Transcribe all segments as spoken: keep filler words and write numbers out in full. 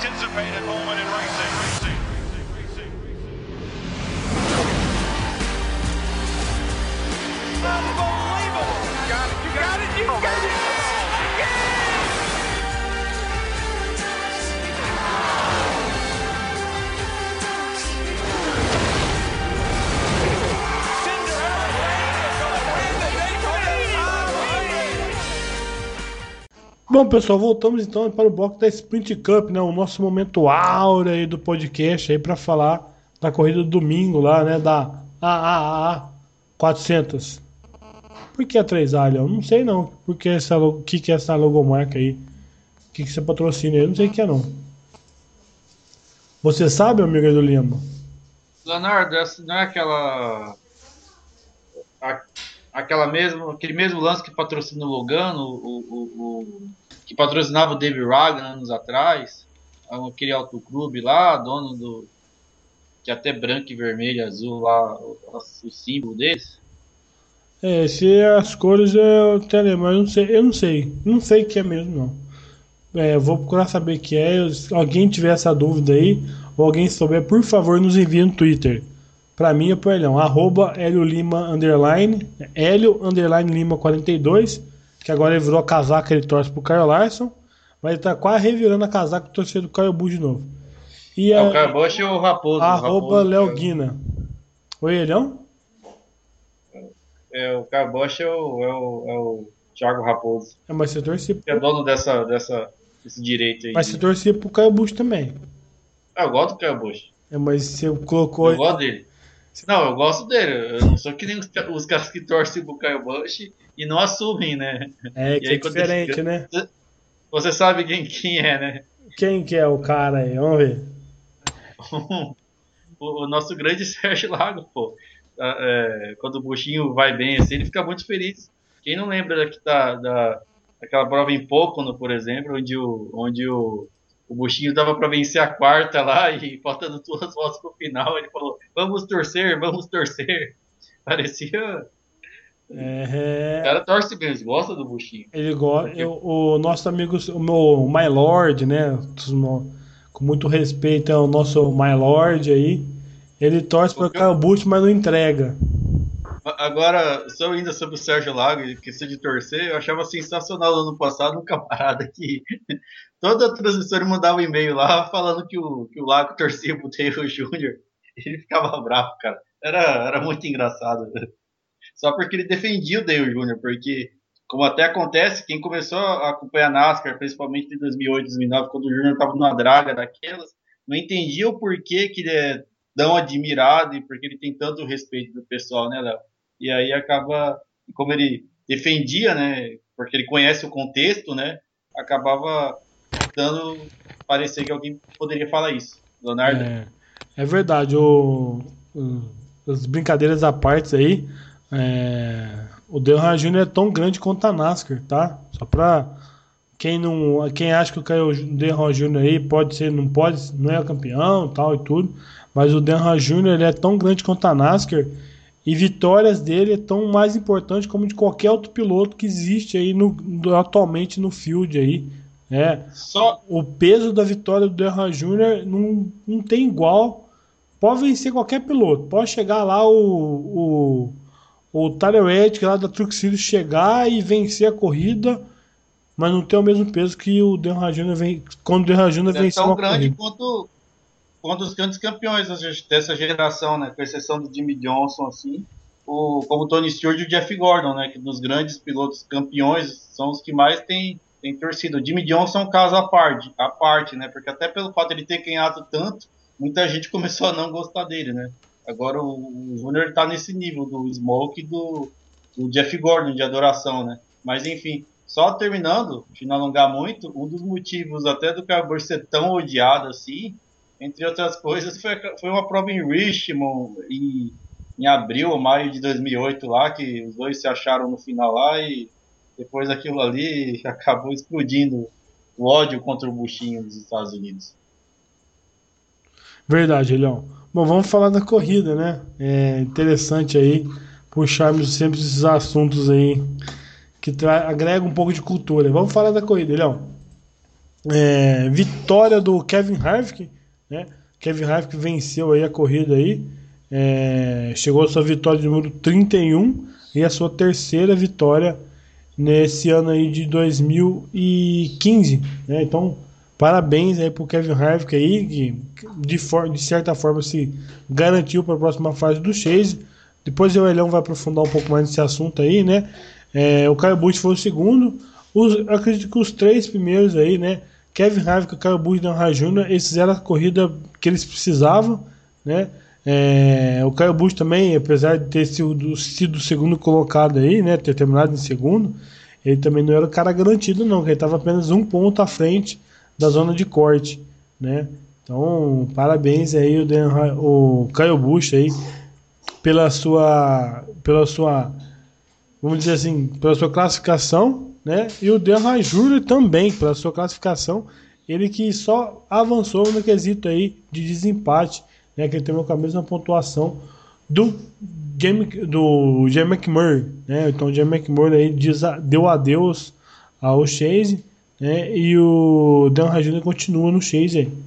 anticipated moment in racing. racing. Unbelievable! You got it, you got it, you got it! Bom, pessoal, voltamos então para o bloco da Sprint Cup, né? O nosso momento áureo aí do podcast aí para falar da corrida do domingo lá, né? Da A A A quatrocentos. Por que a três A, Léo? Não sei não. Por que essa, o que, que é essa logomarca aí? O que, que você patrocina aí? Eu não sei o que é não. Você sabe, amigo do Lima? Leonardo, essa não é aquela... A... Aquela mesmo, aquele mesmo lance que patrocina o Logano, o, o, o, que patrocinava o David Ragland anos atrás, aquele autoclube lá, dono do, que até branco e vermelho e azul lá, o, o símbolo deles. É, se as cores eu até lembro, mas eu não sei, eu não sei, não sei o que é mesmo não. É, eu vou procurar saber o que é, se alguém tiver essa dúvida aí, ou alguém souber, por favor, nos envie no Twitter. Pra mim é pro Elião, arroba Hélio Lima underline, Hélio underline Lima quarenta e dois, que agora ele virou a casaca, ele torce pro Kyle Larson, mas ele tá quase revirando a casaca torcendo do Kyle Busch de novo. E é, a, o Kyle Busch e o Raposo. Arroba Léo Guina. Oi, Elião? É, o Kyle Busch é o, é o, é o Thiago Raposo. É, mas você torcia pro... Que é dono dessa, dessa, desse direito aí. Mas você torcia pro Kyle Busch também. Ah, eu gosto do Kyle Busch. É, mas você colocou... Eu gosto dele. Não, eu gosto dele. Eu não sou que nem os, os caras que torcem pro Kyle Busch e não assumem, né? É, e que aí, é diferente, fica, né? Você sabe quem, quem é, né? Quem que é o cara aí? Vamos ver. o, o nosso grande Sérgio Lago, pô. É, quando o Buchinho vai bem assim, ele fica muito feliz. Quem não lembra daqui da, da, daquela prova em Pocono, por exemplo, onde o, onde o O Buchinho dava para vencer a quarta lá e faltando duas voltas pro final, ele falou, vamos torcer, vamos torcer. Parecia... É... O cara torce mesmo, gosta do Buchinho. Ele gosta... O nosso amigo, o meu My Lord, né? Com muito respeito ao nosso My Lord aí. Ele torce para o Kyle Busch, mas não entrega. Agora, só ainda sobre o Sérgio Lago, ele questão de torcer, eu achava sensacional no ano passado um camarada que toda a transmissão ele mandava um e-mail lá falando que o, que o Lago torcia pro Dale Júnior Ele ficava bravo, cara. Era, era muito engraçado. Só porque ele defendia o Dale Júnior porque, como até acontece, quem começou a acompanhar a NASCAR, principalmente em dois mil e oito, dois mil e nove, quando o Júnior estava numa draga daquelas, não entendia o porquê que ele é tão admirado e porque ele tem tanto respeito do pessoal, né, Léo? E aí acaba, como ele defendia, né, porque ele conhece o contexto, né, acabava dando parecer que alguém poderia falar isso. Leonardo? É, é verdade, o, o, as brincadeiras à parte aí, é, o Dale Júnior é tão grande quanto a NASCAR, tá? Só pra quem, não, quem acha que o Dale Júnior aí pode ser, não pode, não é campeão tal e tudo, mas o Dale Júnior ele é tão grande quanto a NASCAR. E vitórias dele é tão mais importante como de qualquer outro piloto que existe aí no, atualmente no field aí. É, Só... O peso da vitória do Dale Júnior não, não tem igual. Pode vencer qualquer piloto. Pode chegar lá o, o, o Tyler Reddick lá da Truck Series chegar e vencer a corrida, mas não tem o mesmo peso que o Dale Júnior vem, quando o Dale Júnior venceu a corrida. É tão grande quanto... um dos grandes campeões dessa geração, né? Com exceção do Jimmy Johnson, assim, o, como o Tony Stewart e o Jeff Gordon, né? Que dos grandes pilotos campeões são os que mais tem, tem torcido. O Jimmy Johnson é um caso à parte, à parte, né? Porque até pelo fato de ele ter ganhado tanto, muita gente começou a não gostar dele, né? Agora o, o Júnior tá nesse nível do Smoke e do, do Jeff Gordon de adoração, né? Mas enfim, só terminando, de não alongar muito, um dos motivos até do Kyle Busch ser tão odiado assim, entre outras coisas, foi, foi uma prova em Richmond em, em abril ou maio de dois mil e oito lá, que os dois se acharam no final lá e depois daquilo ali acabou explodindo o ódio contra o Buchinho dos Estados Unidos. Verdade, Elião. Bom, vamos falar da corrida, né? É interessante aí puxarmos sempre esses assuntos aí que agregam um pouco de cultura. Vamos falar da corrida, Elião. É, vitória do Kevin Harvick, né? Kevin Harvick venceu aí a corrida aí, é, chegou a sua vitória de número trinta e um e a sua terceira vitória nesse ano aí de dois mil e quinze, né? Então, parabéns aí pro Kevin Harvick aí, que de, for, de certa forma se garantiu para a próxima fase do Chase. Depois o Elhão vai aprofundar um pouco mais nesse assunto aí, né? É, o Kyle Busch foi o segundo. Os, eu acredito que os três primeiros aí, né? Kevin Harvick, Kyle Busch e Dan Raj Júnior, eles fizeram a corrida que eles precisavam, né? É, o Kyle Busch também, apesar de ter sido, sido o segundo colocado aí, né? Ter terminado em segundo, ele também não era o cara garantido, não, que ele estava apenas um ponto à frente da zona de corte, né? Então, parabéns aí o, Dan, o Kyle Busch aí pela sua, pela sua, vamos dizer assim, pela sua classificação, né? E o Dan Júnior também pela sua classificação, ele que só avançou no quesito aí de desempate, né? Que ele terminou com a mesma pontuação do Jamie, do Jamie McMurray, né? Então o Jamie McMurray aí diz, deu adeus ao Chase, né? E o Dan Júnior continua no Chase aí.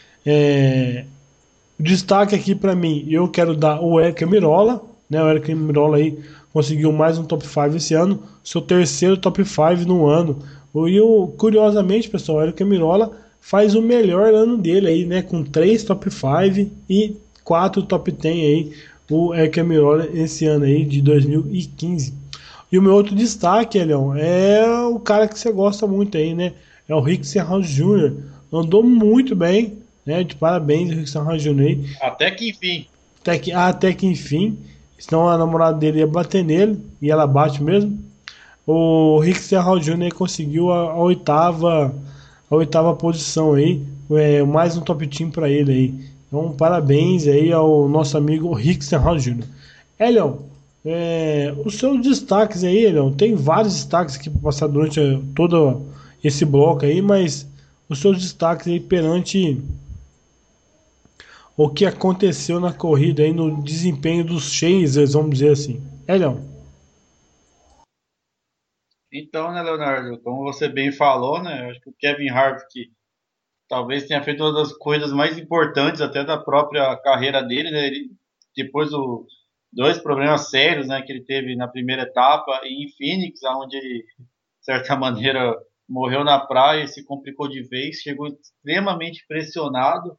É, destaque aqui para mim, eu quero dar o Eric Mirola, né? O Eric Mirola aí conseguiu mais um top cinco esse ano, seu terceiro top cinco no ano. E eu, curiosamente, pessoal, o Eric Mirola faz o melhor ano dele aí, né? Com três top cinco e quatro top dez aí, o Eric Mirola esse ano aí de dois mil e quinze. E o meu outro destaque, Elião, é o cara que você gosta muito aí, né? É o Rick Stenhouse Júnior Andou muito bem, né? De parabéns, Rick Stenhouse Júnior aí. Até que enfim. Até que, até que enfim. Senão a namorada dele ia bater nele, e ela bate mesmo. O Rick Stenhouse Júnior conseguiu a, a oitava a oitava posição aí, é, mais um top team para ele aí. Então, parabéns aí ao nosso amigo Rick Stenhouse Júnior Elion, é, os seus destaques aí, Elion, tem vários destaques aqui para passar durante todo esse bloco aí, mas os seus destaques aí perante o que aconteceu na corrida aí, no desempenho dos Chasers, vamos dizer assim. Elion. Então, né, Leonardo, como você bem falou, né, eu acho que o Kevin Harvick talvez tenha feito uma das coisas mais importantes até da própria carreira dele, né, ele, depois dos dois problemas sérios, né, que ele teve na primeira etapa e em Phoenix, onde ele, de certa maneira, morreu na praia e se complicou de vez, chegou extremamente pressionado,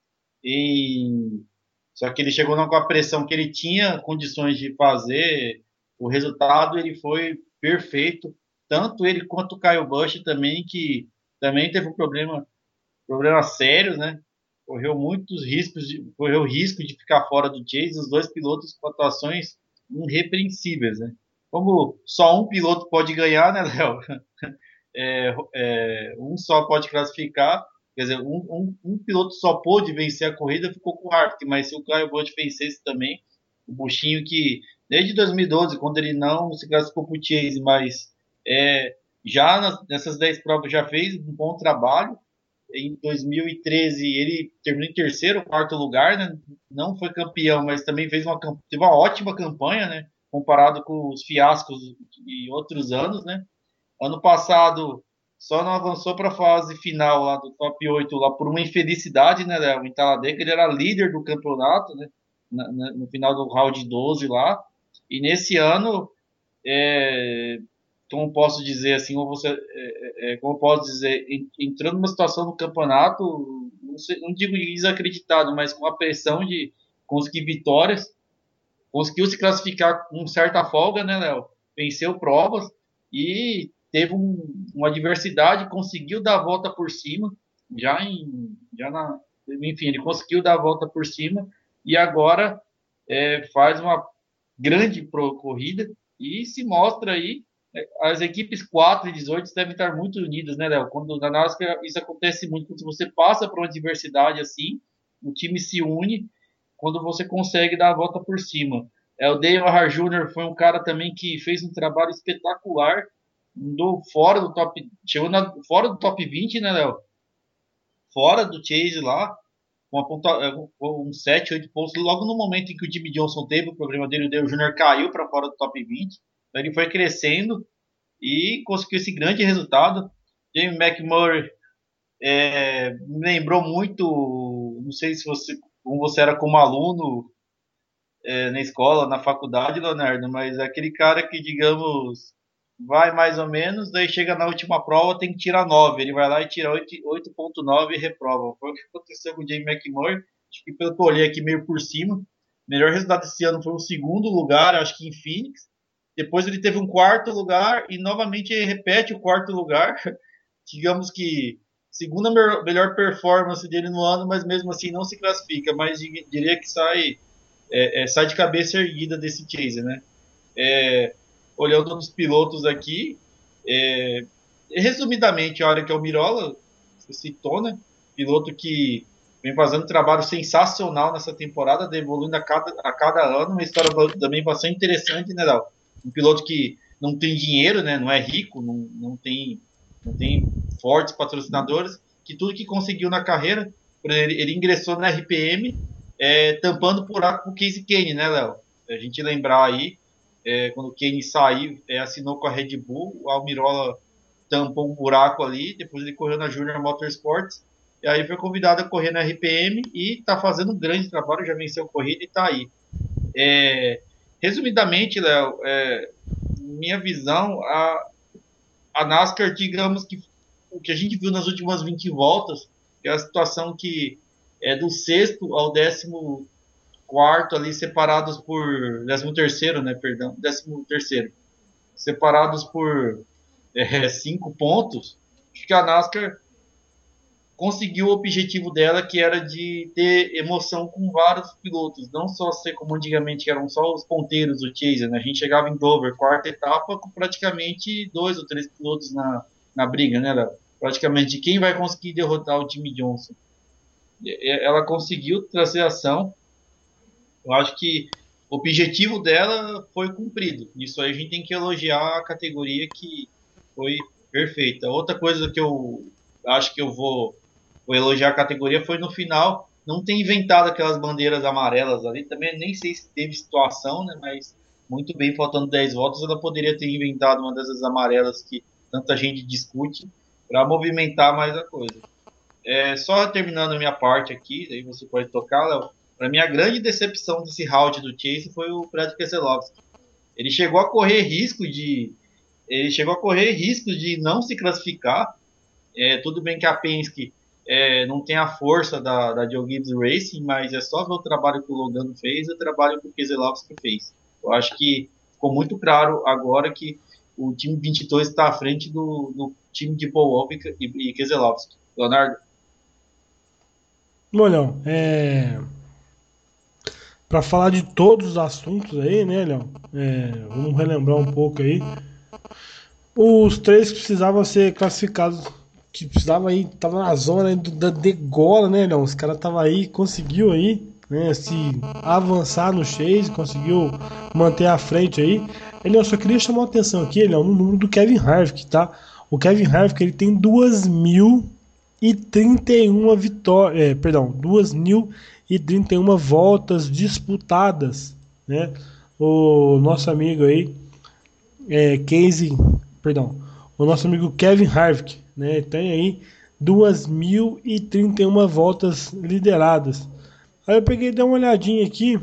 e só que ele chegou com a pressão que ele tinha condições de fazer, o resultado ele foi perfeito, tanto ele quanto o Kyle Busch também, que também teve um problema, problemas sérios, né? Correu muitos riscos, de, correu risco de ficar fora do Chase, os dois pilotos com atuações irrepreensíveis, né? Como só um piloto pode ganhar, né, Léo? É, é, um só pode classificar, quer dizer, um, um, um piloto só pôde vencer a corrida, ficou com o Harvick, mas se o Kyle Busch vencesse também, o Buchinho que, desde dois mil e doze, quando ele não se classificou para o Chase, mas é, já nas, nessas dez provas já fez um bom trabalho. Em dois mil e treze ele terminou em terceiro, quarto lugar, né? Não foi campeão, mas também fez uma, teve uma ótima campanha, né? Comparado com os fiascos de outros anos, né? Ano passado só não avançou para a fase final lá do top oito lá por uma infelicidade, né, Léo? Em Talladega ele era líder do campeonato, né? Na, na, no final do round doze lá. E nesse ano, é, como posso dizer assim, ou você, é, é, como posso dizer, entrando numa situação no campeonato, não, sei, não digo desacreditado, mas com a pressão de conseguir vitórias, conseguiu se classificar com certa folga, né, Léo? Venceu provas e teve um, uma adversidade, conseguiu dar a volta por cima, já em, já na, enfim, ele conseguiu dar a volta por cima e agora é, faz uma grande pro, corrida e se mostra aí, é, as equipes quatro e dezoito devem estar muito unidas, né, Léo? Quando na NASCAR isso acontece muito, quando você passa por uma adversidade assim, o time se une quando você consegue dar a volta por cima. É, o Dale Earnhardt Júnior foi um cara também que fez um trabalho espetacular, andou fora do top, chegou na, fora do top vinte, né, Léo? Fora do Chase lá, com uma ponta, um sete, oito pontos. Logo no momento em que o Jimmy Johnson teve o problema dele, o Dale Júnior caiu para fora do top vinte. Então ele foi crescendo e conseguiu esse grande resultado. Jamie McMurray É, me lembrou muito, não sei se você, como você era como aluno é, na escola, na faculdade, Leonardo, mas é aquele cara que, digamos, vai mais ou menos, daí chega na última prova, tem que tirar nove. Ele vai lá e tira oito ponto nove e reprova. Foi o que aconteceu com o Jamie McMurray. Acho que pelo que eu olhei aqui meio por cima, o melhor resultado desse ano foi o segundo lugar, acho que em Phoenix. Depois ele teve um quarto lugar e novamente ele repete o quarto lugar. Digamos que segunda melhor performance dele no ano, mas mesmo assim não se classifica. Mas diria que sai é, é, sai de cabeça erguida desse case, né? É, olhando os pilotos aqui, é, resumidamente, a hora que é o Mirola, você citou, né? Piloto que vem fazendo um trabalho sensacional nessa temporada, evoluindo a cada, a cada ano, uma história também bastante interessante, né, Léo? Um piloto que não tem dinheiro, né? Não é rico, não, não tem não tem fortes patrocinadores, que tudo que conseguiu na carreira, ele, ele ingressou na R P M, é, tampando o buraco com o Casey Kane, né, Léo? A gente lembrar aí, é, quando o Kane saiu, é, assinou com a Red Bull, o Almirola tampou um buraco ali, depois ele correu na Junior Motorsports, e aí foi convidado a correr na R P M e está fazendo um grande trabalho, já venceu a corrida e está aí. É, resumidamente, Léo, é, minha visão, a, a NASCAR, digamos que o que a gente viu nas últimas vinte voltas, é a situação que é do sexto ao décimo quarto ali, separados por décimo terceiro, né, perdão, décimo terceiro, separados por é, cinco pontos. Acho que a NASCAR conseguiu o objetivo dela, que era de ter emoção com vários pilotos, não só ser como antigamente, que eram só os ponteiros do Chaser, né? A gente chegava em Dover, quarta etapa, com praticamente dois ou três pilotos na, na briga, né, Léo? Praticamente quem vai conseguir derrotar o Jimmy Johnson. Ela conseguiu trazer ação. Eu acho que o objetivo dela foi cumprido. Isso aí a gente tem que elogiar a categoria, que foi perfeita. Outra coisa que eu acho que eu vou, vou elogiar a categoria foi no final não ter inventado aquelas bandeiras amarelas ali. Também nem sei se teve situação, né? Mas muito bem, faltando dez votos, ela poderia ter inventado uma dessas amarelas que tanta gente discute para movimentar mais a coisa. É, só terminando a minha parte aqui, aí você pode tocar, Léo. Para mim, a grande decepção desse round do Chase foi o Brad Keselowski. Ele chegou a correr risco de, ele chegou a correr risco de não se classificar. É, tudo bem que a Penske é, não tem a força da, da Joe Gibbs Racing, mas é só ver o trabalho que o Logano fez e o trabalho que o Keselowski fez. Eu acho que ficou muito claro agora que o time vinte e dois está à frente do, do time de Paul Wolff e, e Keselowski. Leonardo? Olhão, é. Pra falar de todos os assuntos aí, né, Léo? É, vamos relembrar um pouco aí. Os três que precisavam ser classificados, que precisavam aí, tava na zona aí do- da degola, né, Léo? Os caras tava aí, conseguiu aí, né, se avançar no chase, conseguiu manter a frente aí. Ele, eu só queria chamar a atenção aqui, Léo, no número do Kevin Harvick, tá? O Kevin Harvick, ele tem duas mil e trinta e uma vitórias, é, perdão, duas mil e trinta e uma voltas disputadas, né? O nosso amigo aí, é, Casey, perdão, o nosso amigo Kevin Harvick, né? Tem aí duas mil e trinta e uma voltas lideradas. Aí eu peguei e dei uma olhadinha aqui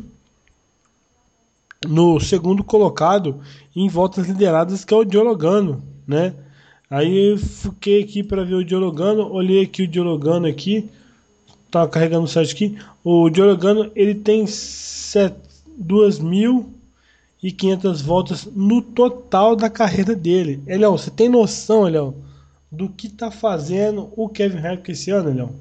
no segundo colocado em voltas lideradas, que é o Diologano, né? Aí eu fiquei aqui para ver o Diologano, olhei aqui o Diologano aqui, tá carregando o site aqui. O Diologano, ele tem duas mil e quinhentas voltas no total da carreira dele. Elião, você tem noção, Elião, do que tá fazendo o Kevin Harvick esse ano, Elião?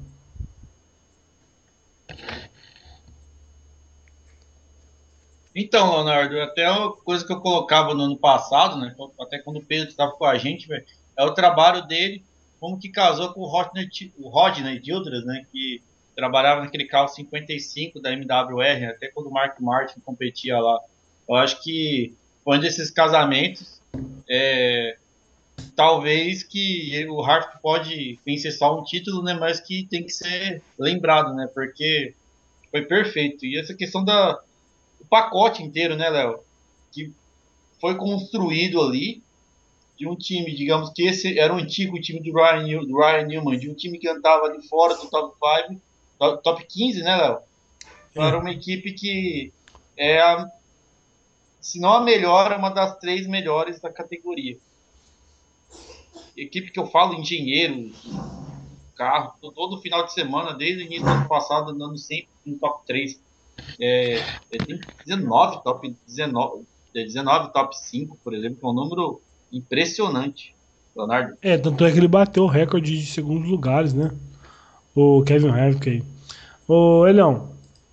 Então, Leonardo, até uma coisa que eu colocava no ano passado, né? Até quando o Pedro estava com a gente, véio, é o trabalho dele, como que casou com o Rodney, o Rodney Childress, né? Que trabalhava naquele carro cinquenta e cinco da M W R, até quando o Mark Martin competia lá. Eu acho que foi um desses casamentos, é, talvez que o Harvick pode vencer só um título, né? Mas que tem que ser lembrado, né? Porque foi perfeito. E essa questão da o pacote inteiro, né, Léo? Que foi construído ali, de um time, digamos que esse era o antigo time do Ryan, New- do Ryan Newman, de um time que andava ali fora do top cinco, top, top quinze, né, Léo? É. Para uma equipe que é, a, se não a melhor, é uma das três melhores da categoria. Equipe que eu falo, engenheiros, carro, todo final de semana, desde o início do ano passado, andando sempre no top três. É, é, tem dezenove top dezenove, é, dezenove top cinco, por exemplo, que é um número impressionante, Leonardo. É, tanto é que ele bateu o recorde de segundos lugares, né? O Kevin Harvick aí. Ô, Elião,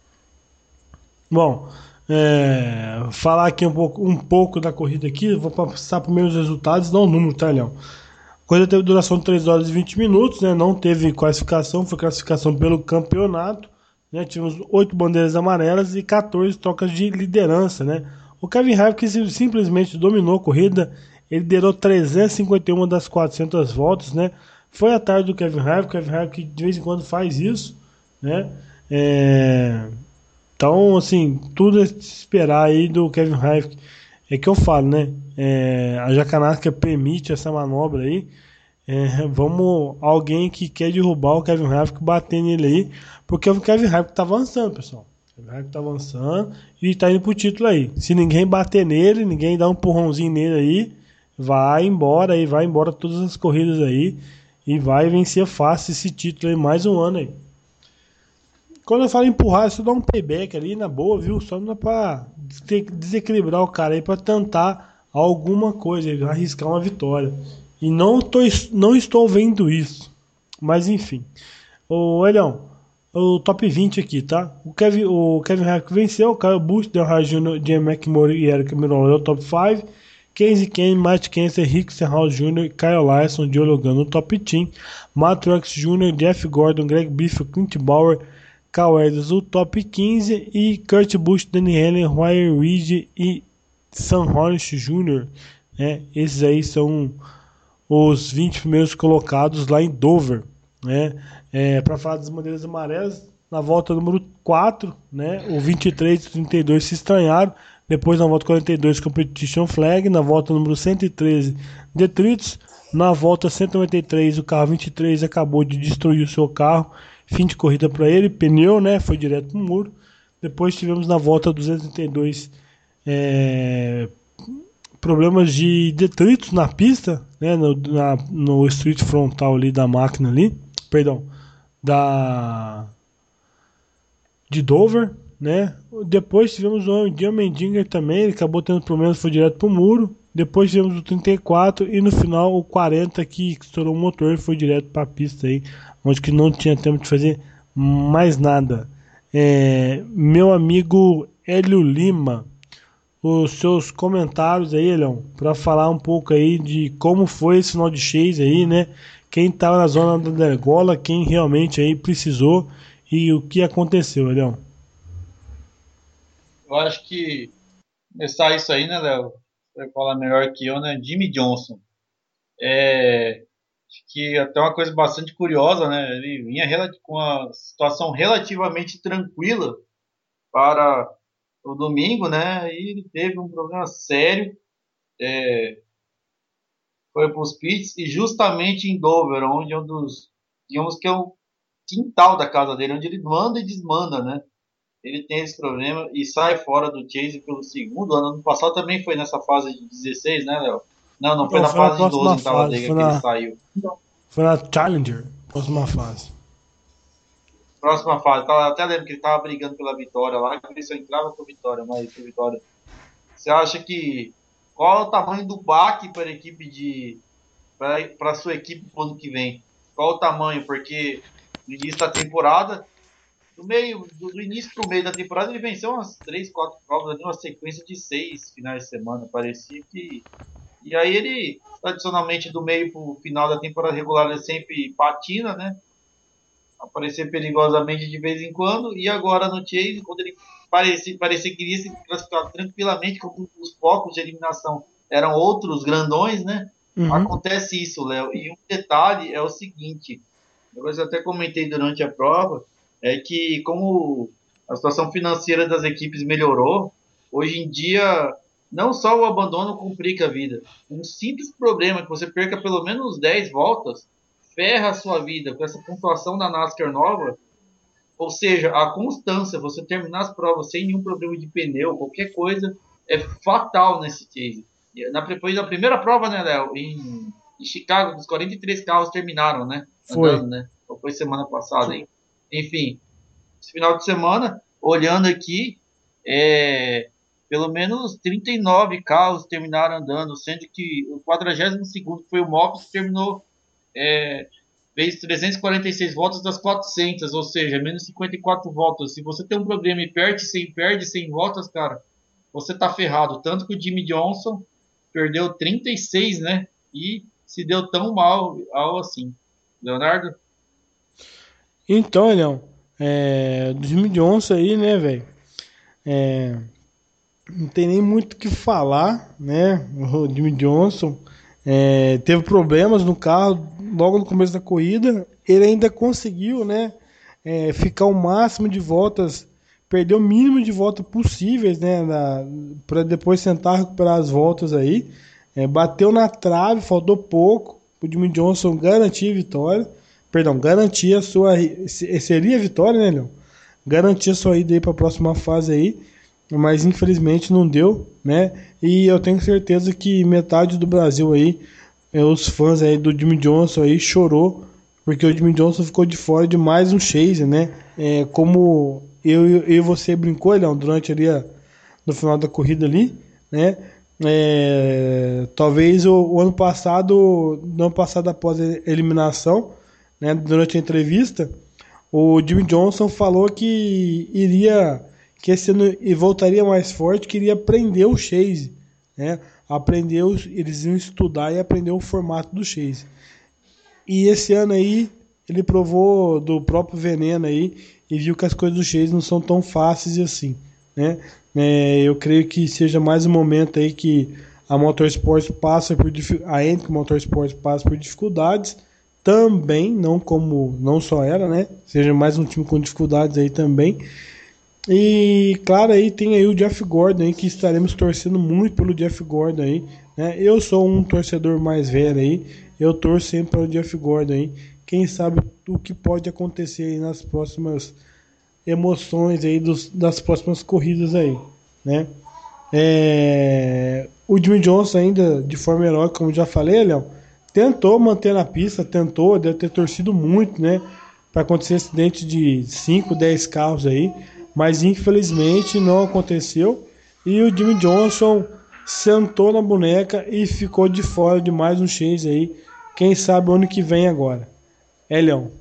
bom, é, falar aqui um pouco, um pouco da corrida aqui, vou passar por meus resultados, não o número, tá, Elião? A corrida teve duração de três horas e vinte minutos, né? Não teve classificação, foi classificação pelo campeonato, né? Tivemos oito bandeiras amarelas e quatorze trocas de liderança, né? O Kevin Harvick simplesmente dominou a corrida, ele liderou trezentas e cinquenta e uma das quatrocentas voltas, né? Foi a tarde do Kevin Harvick, o Kevin Harvick de vez em quando faz isso, né? É... Então, assim, tudo é se esperar aí do Kevin Harvick. É que eu falo, né? É, a Jacanasca permite essa manobra aí. É, vamos, alguém que quer derrubar o Kevin Harvick bater nele aí, porque o Kevin Harvick tá avançando, pessoal. O Kevin Harvick tá avançando e tá indo pro título aí. Se ninguém bater nele, ninguém dar um empurrãozinho nele aí, vai embora aí, vai embora todas as corridas aí e vai vencer fácil esse título aí mais um ano aí. Quando eu falo empurrar, é só dar um payback ali na boa, viu? Só não dá pra desequilibrar o cara aí pra tentar alguma coisa, arriscar uma vitória. E não, tô, não estou vendo isso. Mas enfim. Ô, Elião, o top vinte aqui, tá? O Kevin, o Kevin Harvick venceu, o Kyle Busch, Dan Hardy Júnior, Jim McMurray e Eric Miranda é o top cinco. Casey Kane, Matt Kenseth, Rick Stenhouse Júnior e Kyle Larson de Ologano no top dez. Matt Truex Júnior, Jeff Gordon, Greg Biffle, Clint Bauer, Kyle Edwards o top quinze e Kurt Busch, Danny Hamlin, Ryan Reed e Sam Hornish Júnior Né? Esses aí são os vinte primeiros colocados lá em Dover. Né? É, para falar das bandeiras amarelas, na volta número quatro, né? O vinte e três e trinta e dois se estranharam. Depois na volta quarenta e dois, Competition Flag. Na volta número cento e treze, detritos. Na volta cento e noventa e três, o carro vinte e três acabou de destruir o seu carro. Fim de corrida para ele, pneu, né? Foi direto no muro. Depois tivemos na volta duzentos e trinta e dois é, problemas de detritos na pista, né? No, na, no street frontal ali da máquina ali, perdão, da de Dover, né? Depois tivemos o John Mendinger também, ele acabou tendo problemas, foi direto pro muro. Depois tivemos o trinta e quatro e no final o quarenta que estourou o motor e foi direto para a pista aí, onde que não tinha tempo de fazer mais nada. É, meu amigo Hélio Lima, os seus comentários aí, Leão, para falar um pouco aí de como foi esse final de chase aí, né? Quem estava na zona da degola, quem realmente aí precisou e o que aconteceu, Leão. Eu acho que começar isso aí, né, Léo? Você vai falar melhor que eu, né? Jimmy Johnson. É, acho que até uma coisa bastante curiosa, né? Ele vinha com uma situação relativamente tranquila para o domingo, né? E ele teve um problema sério, é, foi para os pits e justamente em Dover, onde é um dos, digamos que é o quintal da casa dele, onde ele manda e desmanda, né? Ele tem esse problema e sai fora do Chase pelo segundo ano. Ano passado também foi nessa fase de dezesseis, né, Léo? Não, não foi Não, na foi na fase de próxima doze em fase, Talladega foi que ele na, saiu. foi na Challenger, próxima fase. Próxima fase, tá, até lembro que ele estava brigando pela vitória lá, que ele só entrava com vitória, mas com vitória. Você acha que qual é o tamanho do baque para a equipe de para a sua equipe no ano que vem? Qual o tamanho? Porque no início da temporada, do meio do, do início para o meio da temporada, ele venceu umas três, quatro provas, uma sequência de seis finais de semana, parecia que e aí ele tradicionalmente do meio para o final da temporada regular ele sempre patina, né? Aparecer perigosamente de vez em quando, e agora no Chase, quando ele parecia, parecia que iria se classificar tranquilamente, como os focos de eliminação eram outros grandões, né? Uhum. Acontece isso, Léo. E um detalhe é o seguinte, eu até comentei durante a prova, é que como a situação financeira das equipes melhorou, hoje em dia não só o abandono complica a vida. Um simples problema que você perca pelo menos dez voltas ferra a sua vida com essa pontuação da NASCAR nova. Ou seja, a constância, você terminar as provas sem nenhum problema de pneu, qualquer coisa, é fatal nesse case. Na, depois da primeira prova, né, Léo, em, em Chicago, os quarenta e três carros terminaram, né? Foi. Andando, né? Foi semana passada, hein? Enfim, esse final de semana, olhando aqui, é, pelo menos trinta e nove carros terminaram andando, sendo que o quadragésimo segundo foi o Mox que terminou, é, fez trezentas e quarenta e seis voltas das quatrocentas, ou seja, menos cinquenta e quatro voltas. Se você tem um problema e perde cem, perde cem voltas, cara, você tá ferrado. Tanto que o Jimmy Johnson perdeu trinta e seis, né? E se deu tão mal ao assim. Leonardo? Então, Leão, é, do Jimmy Johnson aí, né, velho? É, não tem nem muito o que falar, né? O Jimmy Johnson é, teve problemas no carro logo no começo da corrida. Ele ainda conseguiu, né? É, ficar o máximo de voltas, perder o mínimo de voltas possíveis, né? Para depois tentar recuperar as voltas aí. É, bateu na trave, faltou pouco. O Jimmy Johnson garantia a vitória. Perdão, garantia a sua. Seria a vitória, né, Leão? Garantia a sua ida aí para a próxima fase aí. Mas infelizmente não deu, né? E eu tenho certeza que metade do Brasil aí, é, os fãs aí do Jimmy Johnson aí chorou, porque o Jimmy Johnson ficou de fora de mais um chase, né? É, como eu, eu e você brincou, Leão, durante ali a, no final da corrida ali, né? É, talvez o, o ano passado, no ano passado após a eliminação, né, durante a entrevista, o Jimmy Johnson falou que iria, que esse ano e voltaria mais forte, que iria aprender o chase, né? Aprender os, eles iam estudar e aprender o formato do chase. E esse ano aí ele provou do próprio veneno aí e viu que as coisas do chase não são tão fáceis assim, né? É, eu creio que seja mais um momento aí que a Motorsport passa por a Henkel Motorsport passa por dificuldades também, não como não só ela, né? Seja mais um time com dificuldades aí também. E claro, aí tem aí o Jeff Gordon aí, que estaremos torcendo muito pelo Jeff Gordon aí, né? Eu sou um torcedor mais velho aí, eu torço sempre para o Jeff Gordon aí. Quem sabe o que pode acontecer aí nas próximas emoções aí dos, das próximas corridas aí, né? É, o Jimmy Johnson ainda de forma heróica, como já falei, Léo, tentou manter na pista, tentou, deve ter torcido muito, né, para acontecer acidente de cinco, dez carros aí, mas infelizmente não aconteceu e o Jimmy Johnson sentou na boneca e ficou de fora de mais um chase aí, quem sabe ano que vem agora. É, Leão.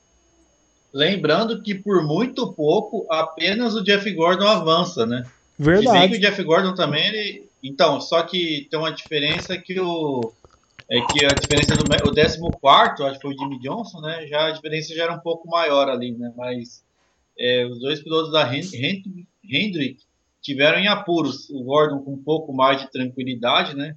Lembrando que por muito pouco apenas o Jeff Gordon avança, né? Verdade. Se bem que o Jeff Gordon também, ele... Então, só que tem uma diferença que o... É que a diferença do o décimo quarto, acho que foi o Jimmy Johnson, né? Já a diferença já era um pouco maior ali, né? Mas é, os dois pilotos da Hendrick tiveram em apuros. O Gordon com um pouco mais de tranquilidade, né?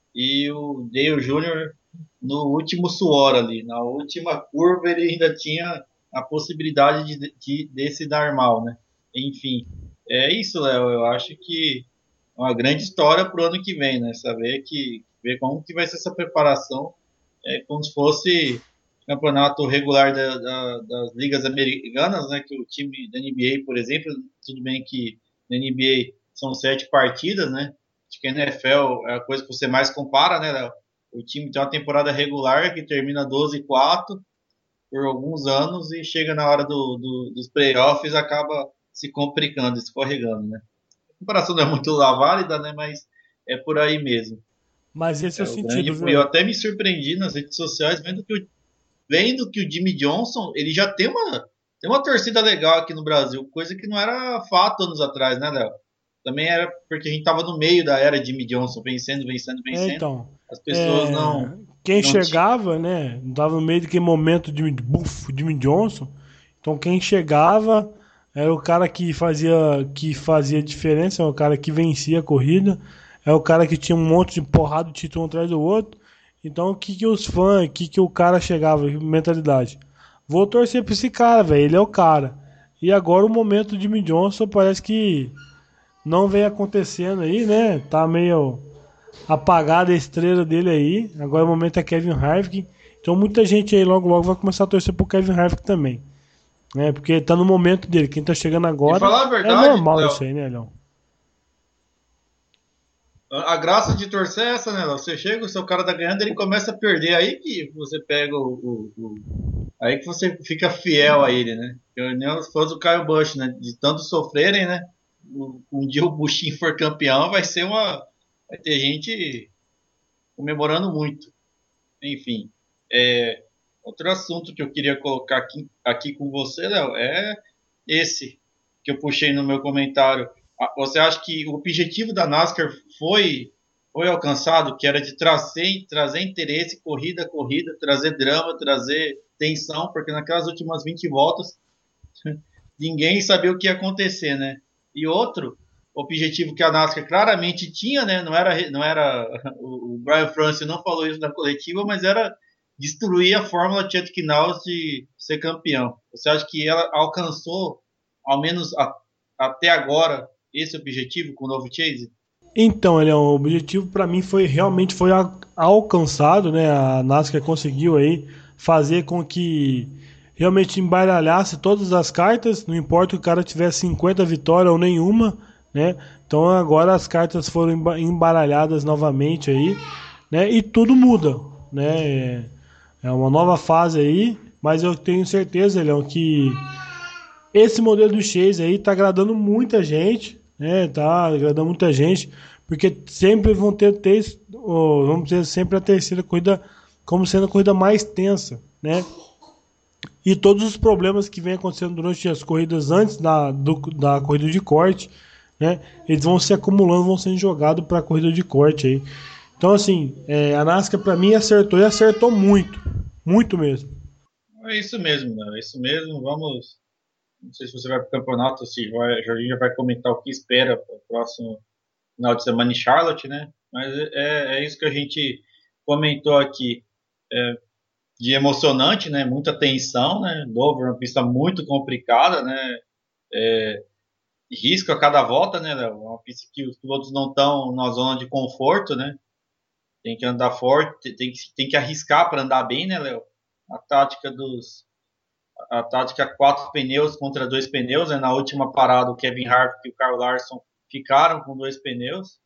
E o Dale Júnior no último suor ali. Na última curva ele ainda tinha a possibilidade de, de, de se dar mal, né? Enfim, é isso, Léo. Eu acho que é uma grande história para o ano que vem, né? Saber que ver como que vai ser essa preparação, é como se fosse campeonato regular da, da, das ligas americanas, né? Que o time da N B A, por exemplo, tudo bem que na N B A são sete partidas, né? Acho que a N F L é a coisa que você mais compara, né, Léo? O time tem uma temporada regular que termina doze a quatro por alguns anos e chega na hora do, do, dos playoffs acaba se complicando, escorregando, né? A comparação não é muito lá válida, né? Mas é por aí mesmo. Mas esse é, é o sentido, grande, eu até me surpreendi nas redes sociais vendo que o, vendo que o Jimmy Johnson ele já tem uma, tem uma torcida legal aqui no Brasil, coisa que não era fato anos atrás, né, Léo? Também era porque a gente estava no meio da era Jimmy Johnson, vencendo, vencendo, vencendo. É, então, as pessoas é, não... Quem não chegava, tinha... né, não estava no meio daquele momento de buf, Jimmy Johnson, então quem chegava era o cara que fazia, que fazia diferença, era o cara que vencia a corrida, é o cara que tinha um monte de porrada de título um atrás do outro. Então o que que os fãs, o que que o cara chegava, mentalidade? Vou torcer pra esse cara, velho, ele é o cara. E agora o momento de Jimmy Johnson parece que não vem acontecendo aí, né? Tá meio apagada a estrela dele aí. Agora o momento é Kevin Harvick. Então muita gente aí logo logo vai começar a torcer pro Kevin Harvick também. Né? Porque tá no momento dele. Quem tá chegando agora E falar a é verdade, normal Léo, isso aí, né, Léo? a graça de torcer é essa, né, Léo? Você chega, o seu cara tá ganhando, ele começa a perder. Aí que você pega o, o- o- aí que você fica fiel a ele, né? Eu, nem os fãs do Kyle Busch, né? De tanto sofrerem, né? Um, um dia o Buschinho for campeão, vai ser uma. Vai ter gente comemorando muito. Enfim. É, outro assunto que eu queria colocar aqui, aqui com você, Léo, é esse que eu puxei no meu comentário. Ah, você acha que o objetivo da NASCAR foi, foi alcançado, que era de trazer, trazer interesse, corrida a corrida, trazer drama, trazer tensão, porque naquelas últimas vinte voltas ninguém sabia o que ia acontecer, né? E outro objetivo que a NASCAR claramente tinha, né? Não era, não era o Brian Francis não falou isso na coletiva, mas era destruir a fórmula Chuck Knowles de ser campeão. Você acha que ela alcançou, ao menos a, até agora, esse objetivo com o novo Chase? Então, ele é o objetivo para mim foi realmente foi a- alcançado, né? A NASCAR conseguiu aí fazer com que realmente embaralhasse todas as cartas, não importa que o cara tivesse cinquenta vitórias ou nenhuma, né? Então agora as cartas foram emba- embaralhadas novamente aí, né? E tudo muda, né? É é uma nova fase aí, mas eu tenho certeza, Leão, que esse modelo do Chase aí tá agradando muita gente, né? Tá agradando muita gente, porque sempre vão ter, ter ó, vamos dizer, sempre a terceira corrida como sendo a corrida mais tensa, né? E todos os problemas que vem acontecendo durante as corridas antes da, do, da corrida de corte, né? Eles vão se acumulando, vão sendo jogados para a corrida de corte aí. Então, assim, é, a NASCAR para mim acertou e acertou muito, muito mesmo. É isso mesmo, né? É isso mesmo. Vamos. Não sei se você vai para o campeonato, se vai, a Jorginho já vai comentar o que espera para o próximo final de semana em Charlotte, né? Mas é, é isso que a gente comentou aqui. É, de emocionante, né? Muita tensão, né? Dover é uma pista muito complicada, né? É, risco a cada volta, né, Léo? Uma pista que os pilotos não estão na zona de conforto, né? Tem que andar forte, tem que, tem que arriscar para andar bem, né, Léo? A tática dos a tática quatro pneus contra dois pneus, né? Na última parada o Kevin Harvick e o Kyle Larson ficaram com dois pneus.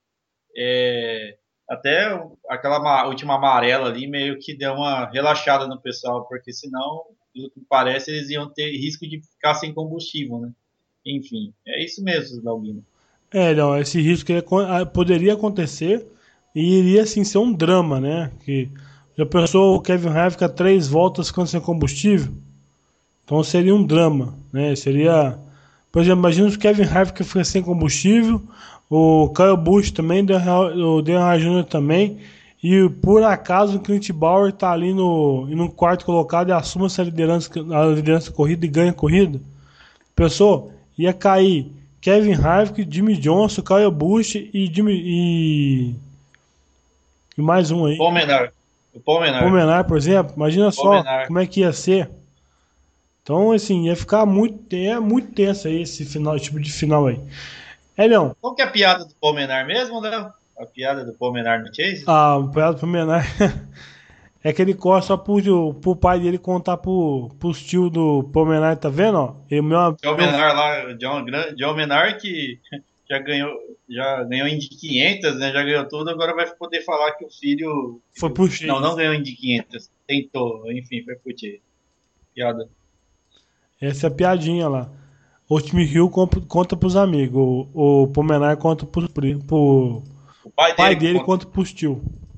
É, até aquela ma- última amarela ali meio que deu uma relaxada no pessoal, porque senão, pelo que parece, eles iam ter risco de ficar sem combustível, né? Enfim, é isso mesmo, Dalguino. É, não, esse risco aí acon- ah, poderia acontecer e iria assim ser um drama, né? Que já pensou o Kevin Harvick ficar três voltas ficando sem combustível? Então seria um drama, né? Seria, por exemplo, imagina se o Kevin Harvick fica sem combustível, o Kyle Busch também, o Dale Júnior também, e por acaso o Clint Bauer tá ali no, no quarto colocado e assume essa liderança, a liderança da corrida e ganha a corrida. Pessoal, ia cair Kevin Harvick, Jimmy Johnson, Kyle Busch e, Jimmy, e, e mais um aí. Paul Menard. O Paul Menard. Paul Menard, por exemplo, imagina Paul só Menard. como é que ia ser. Então, assim, ia ficar muito, é muito tenso aí esse final, esse tipo de final aí. É, não. Qual que é a piada do Paul Menard mesmo, Léo? A piada do Paul Menard no Chase? Ah, o piada pro Menard é que ele corre só pro, pro pai dele contar pro, pros tios do Paul Menard, tá vendo, ó? E o meu, John meu, Menard lá, o John, Gran- John Menard que já ganhou, já ganhou Indy quinhentas, né? Já ganhou tudo, agora vai poder falar que o filho foi pro Chase. não, não ganhou Indy quinhentas, tentou, enfim, foi pro Chase. Piada. Essa é a piadinha lá. O time Hill conta, conta pros amigos. O, o Paul Menard conta pros, pri- pro O pai dele, pai dele conta. conta pros tio.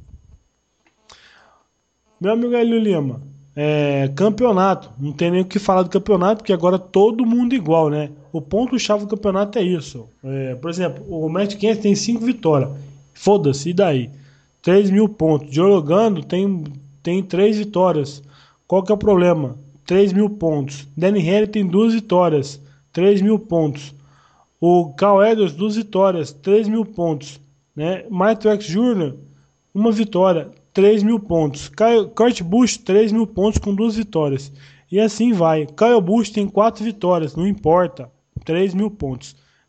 Meu amigo Hélio Lima, é, campeonato. Não tem nem o que falar do campeonato, porque agora todo mundo igual, né? O ponto-chave do campeonato é isso. É, por exemplo, o Matt Kenseth tem cinco vitórias. Foda-se, e daí? três mil pontos. Joe Logano tem, tem três vitórias. Qual que é o problema? três mil pontos. Danny Henry tem duas vitórias. três mil pontos. O Carl Edwards, duas vitórias. três mil pontos. Né? Mike Truex Júnior, uma vitória. três mil pontos. Kyle- Kurt Busch, três mil pontos com duas vitórias. E assim vai. Kyle Busch tem quatro vitórias, não importa. três mil pontos.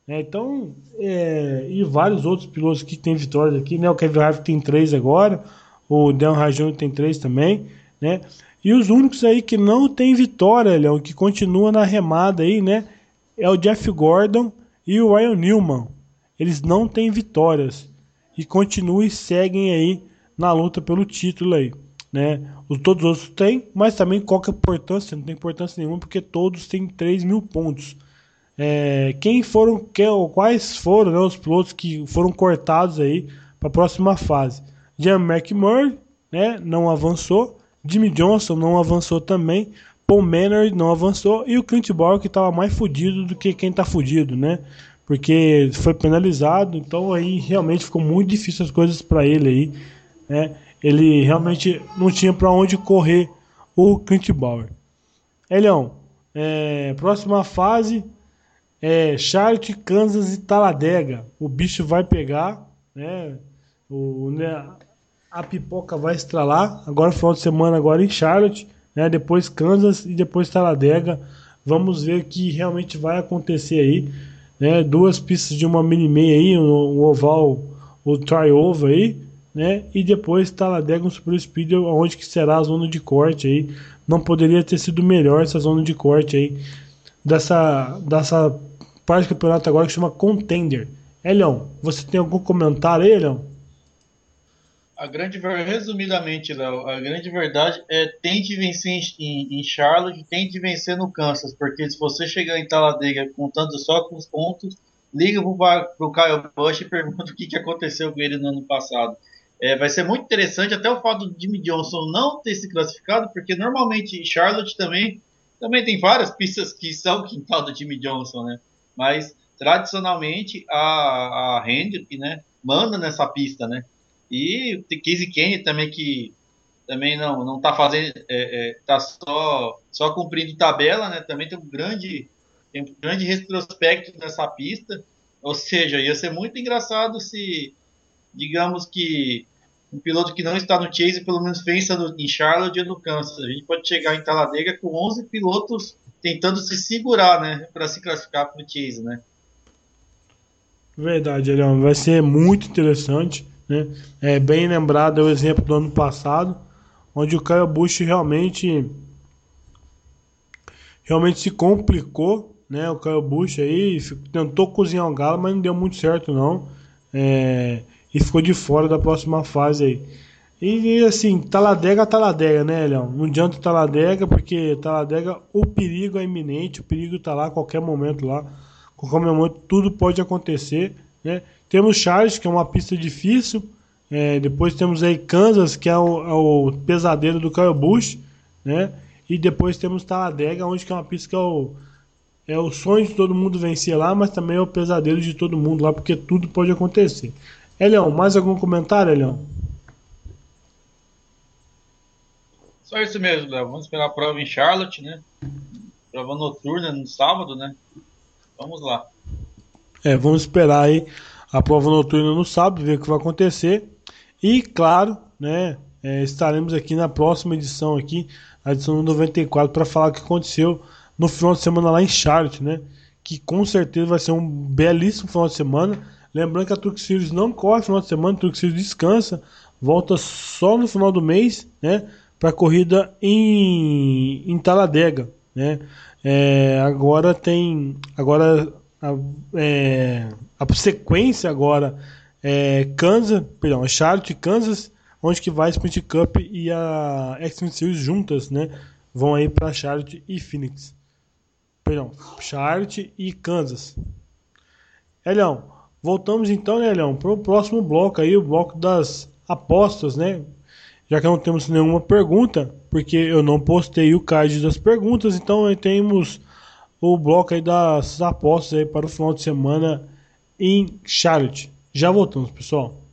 né? Então, é, e vários outros pilotos que tem vitórias aqui, né? O Kevin Harvick tem três agora, o Dan Rajone tem três também, né? E os únicos aí que não tem vitória, Leão, que continua na remada aí, né? É o Jeff Gordon e o Ryan Newman. Eles não têm vitórias e continuam e seguem aí na luta pelo título aí, né? Os, todos os outros têm, mas também qual que é a importância? Não tem importância nenhuma porque todos têm três mil pontos. É, quem foram, que, quais foram, né, os pilotos que foram cortados aí para a próxima fase? Jan McMurray, né, não avançou. Jimmy Johnson não avançou também. Paul Menard não avançou. E o Clint Bowyer que estava mais fudido do que quem está fudido, né? Porque foi penalizado. Então aí realmente ficou muito difícil as coisas para ele aí, né? Ele realmente não tinha para onde correr o Clint Bowyer. Elião, é, próxima fase é Charlotte, Kansas e Talladega. O bicho vai pegar, né? O, né, a pipoca vai estralar. Agora final de semana agora em Charlotte, né? Depois Kansas e depois Talladega. Vamos ver o que realmente vai acontecer aí, né? Duas pistas de uma mini meia aí, um, um oval, o trioval aí, né? E depois Talladega um super speed, onde que será a zona de corte aí. Não poderia ter sido melhor essa zona de corte aí dessa dessa parte do campeonato agora que chama Contender. Elião, você tem algum comentário aí, Elião? A grande, resumidamente, Léo, a grande verdade é tente vencer em, em Charlotte, tente vencer no Kansas, porque se você chegar em Talladega contando só com os pontos, liga pro Kyle Busch e pergunta o que, que aconteceu com ele no ano passado. É, vai ser muito interessante até o fato do Jimmy Johnson não ter se classificado, porque normalmente em Charlotte também, também tem várias pistas que são o quintal do Jimmy Johnson, né? Mas tradicionalmente a, a Hendrick, né, manda nessa pista, né? E o Casey Kenny também, que também não não está fazendo, é, é, tá só só cumprindo tabela, né? Também tem um grande tem um grande retrospecto nessa pista. Ou seja, ia ser muito engraçado se, digamos que um piloto que não está no Chase pelo menos pensa no, em Charlotte ou no Kansas. A gente pode chegar em Talladega com onze pilotos tentando se segurar, né, para se classificar para o Chase, né? Verdade, Elião, vai ser muito interessante, né? É bem lembrado o exemplo do ano passado, onde o Kyle Busch realmente realmente se complicou, né? O Kyle Busch aí tentou cozinhar o galo, mas não deu muito certo não, é, e ficou de fora da próxima fase aí. E, e assim, Talladega, Talladega, né, Leão? Não adianta Talladega, porque Talladega o perigo é iminente, o perigo tá lá a qualquer momento lá. A qualquer momento tudo pode acontecer, né? Temos Charles, que é uma pista difícil. É, depois temos aí Kansas, que é o, é o pesadelo do Kyle Busch, né? E depois temos Talladega, onde que é uma pista que é o, é o sonho de todo mundo vencer lá, mas também é o pesadelo de todo mundo lá, porque tudo pode acontecer. É, Leão, mais algum comentário, Leão? Só isso mesmo, Léo. Vamos esperar a prova em Charlotte, né? Prova noturna no sábado, né? Vamos lá. É, vamos esperar aí a prova noturna no sábado, ver o que vai acontecer. E, claro, né, é, estaremos aqui na próxima edição aqui, a edição noventa e quatro, para falar o que aconteceu no final de semana lá em Charlotte, né? Que com certeza vai ser um belíssimo final de semana. Lembrando que a Truck Series não corre no final de semana, a Truck Series descansa, volta só no final do mês, né? Para a corrida em, em Talladega, né? É, agora tem, agora a, é, a sequência agora é Kansas, perdão, é Charlotte e Kansas, onde que vai a Sprint Cup e a Xfinity Series juntas, né? Vão aí para Charlotte e Phoenix, perdão, Charlotte e Kansas. Elião, voltamos então, né, Elião, para o próximo bloco aí, o bloco das apostas, né? Já que não temos nenhuma pergunta, porque eu não postei o card das perguntas, então temos o bloco aí das apostas aí para o final de semana em Charlotte. Já voltamos, pessoal.